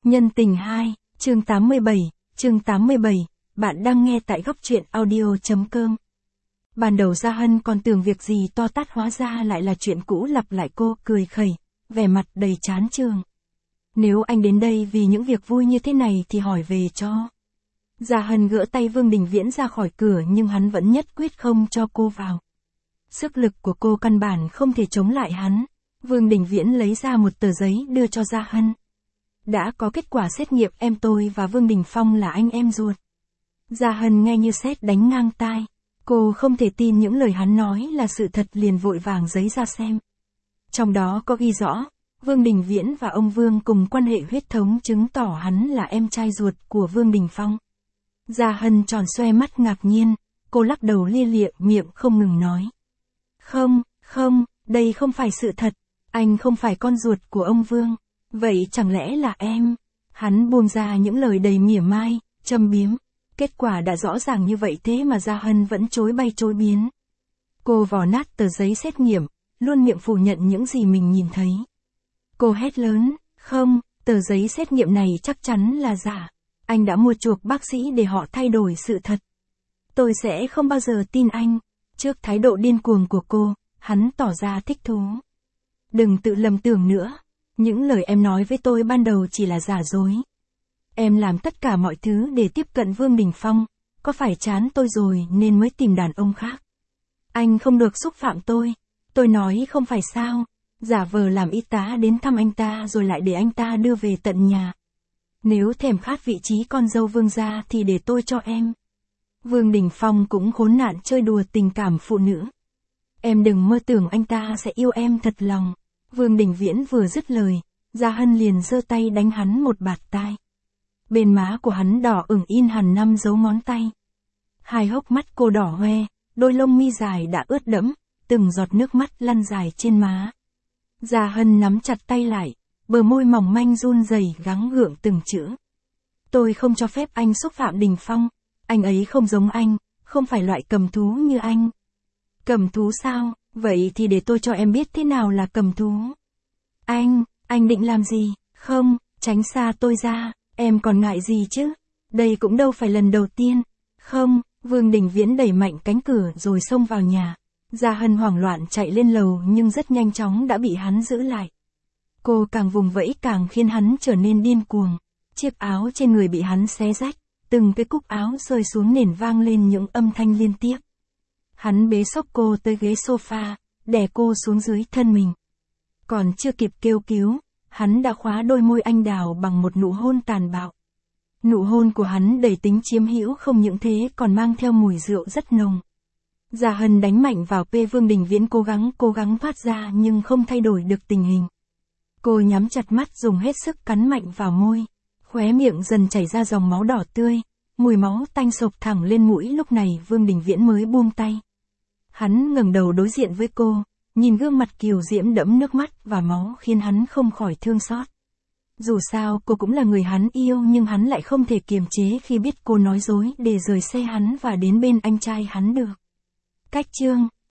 Nhân tình 2, chương 87, bạn đang nghe tại góc truyện audio.com. Ban đầu Gia Hân còn tưởng việc gì to tát hóa ra lại là chuyện cũ lặp lại, cô cười khẩy, vẻ mặt đầy chán chường. Nếu anh đến đây vì những việc vui như thế này thì hỏi về cho. Gia Hân gỡ tay Vương Đình Viễn ra khỏi cửa nhưng hắn vẫn nhất quyết không cho cô vào. Sức lực của cô căn bản không thể chống lại hắn. Vương Đình Viễn lấy ra một tờ giấy đưa cho Gia Hân. Đã có kết quả xét nghiệm, em tôi và Vương Đình Phong là anh em ruột. Gia Hân nghe như sét đánh ngang tai. Cô không thể tin những lời hắn nói là sự thật, liền vội vàng giấy ra xem. Trong đó có ghi rõ, Vương Đình Viễn và ông Vương cùng quan hệ huyết thống, chứng tỏ hắn là em trai ruột của Vương Đình Phong. Gia Hân tròn xoe mắt ngạc nhiên, cô lắc đầu lia lịa, miệng không ngừng nói. Không, đây không phải sự thật, anh không phải con ruột của ông Vương. Vậy chẳng lẽ là em? Hắn buông ra những lời đầy mỉa mai, châm biếm. Kết quả đã rõ ràng như vậy thế mà Gia Hân vẫn chối bay chối biến. Cô vò nát tờ giấy xét nghiệm, luôn miệng phủ nhận những gì mình nhìn thấy. Cô hét lớn, không, tờ giấy xét nghiệm này chắc chắn là giả. Anh đã mua chuộc bác sĩ để họ thay đổi sự thật. Tôi sẽ không bao giờ tin anh. Trước thái độ điên cuồng của cô, hắn tỏ ra thích thú. Đừng tự lầm tưởng nữa. Những lời em nói với tôi ban đầu chỉ là giả dối. Em làm tất cả mọi thứ để tiếp cận Vương Đình Phong, có phải chán tôi rồi nên mới tìm đàn ông khác. Anh không được xúc phạm tôi nói không phải sao, giả vờ làm y tá đến thăm anh ta rồi lại để anh ta đưa về tận nhà. Nếu thèm khát vị trí con dâu Vương gia thì để tôi cho em. Vương Đình Phong cũng khốn nạn chơi đùa tình cảm phụ nữ. Em đừng mơ tưởng anh ta sẽ yêu em thật lòng. Vương Đình Viễn vừa dứt lời, Gia Hân liền giơ tay đánh hắn một bạt tai. Bên má của hắn đỏ ửng in hẳn 5 dấu ngón tay. Hai hốc mắt cô đỏ hoe, đôi lông mi dài đã ướt đẫm, từng giọt nước mắt lăn dài trên má. Gia Hân nắm chặt tay lại, bờ môi mỏng manh run rẩy gắng gượng từng chữ. Tôi không cho phép anh xúc phạm Đình Phong, anh ấy không giống anh, không phải loại cầm thú như anh. Cầm thú sao? Vậy thì để tôi cho em biết thế nào là cầm thú. Anh định làm gì? Không, tránh xa tôi ra, em còn ngại gì chứ? Đây cũng đâu phải lần đầu tiên. Không, Vương Đình Viễn đẩy mạnh cánh cửa rồi xông vào nhà. Gia Hân hoảng loạn chạy lên lầu nhưng rất nhanh chóng đã bị hắn giữ lại. Cô càng vùng vẫy càng khiến hắn trở nên điên cuồng. Chiếc áo trên người bị hắn xé rách, từng cái cúc áo rơi xuống nền vang lên những âm thanh liên tiếp. Hắn bế xốc cô tới ghế sofa, đè cô xuống dưới thân mình. Còn chưa kịp kêu cứu, hắn đã khóa đôi môi anh đào bằng một nụ hôn tàn bạo. Nụ hôn của hắn đầy tính chiếm hữu, không những thế còn mang theo mùi rượu rất nồng. Gia Hân đánh mạnh vào Vương Đình Viễn cố gắng thoát ra nhưng không thay đổi được tình hình. Cô nhắm chặt mắt dùng hết sức cắn mạnh vào môi. Khóe miệng dần chảy ra dòng máu đỏ tươi, mùi máu tanh sộc thẳng lên mũi. Lúc này Vương Đình Viễn mới buông tay. Hắn ngẩng đầu đối diện với cô, nhìn gương mặt kiều diễm đẫm nước mắt và máu khiến hắn không khỏi thương xót. Dù sao cô cũng là người hắn yêu nhưng hắn lại không thể kiềm chế khi biết cô nói dối để rời xe hắn và đến bên anh trai hắn được. Cách chương